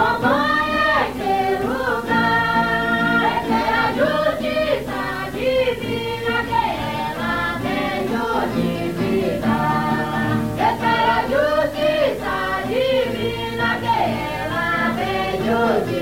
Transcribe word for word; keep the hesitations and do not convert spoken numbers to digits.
Mamãe é que lugar, essa é a justiça divina que ela veio divulgar. Essa é a justiça divina que ela veio divulgar.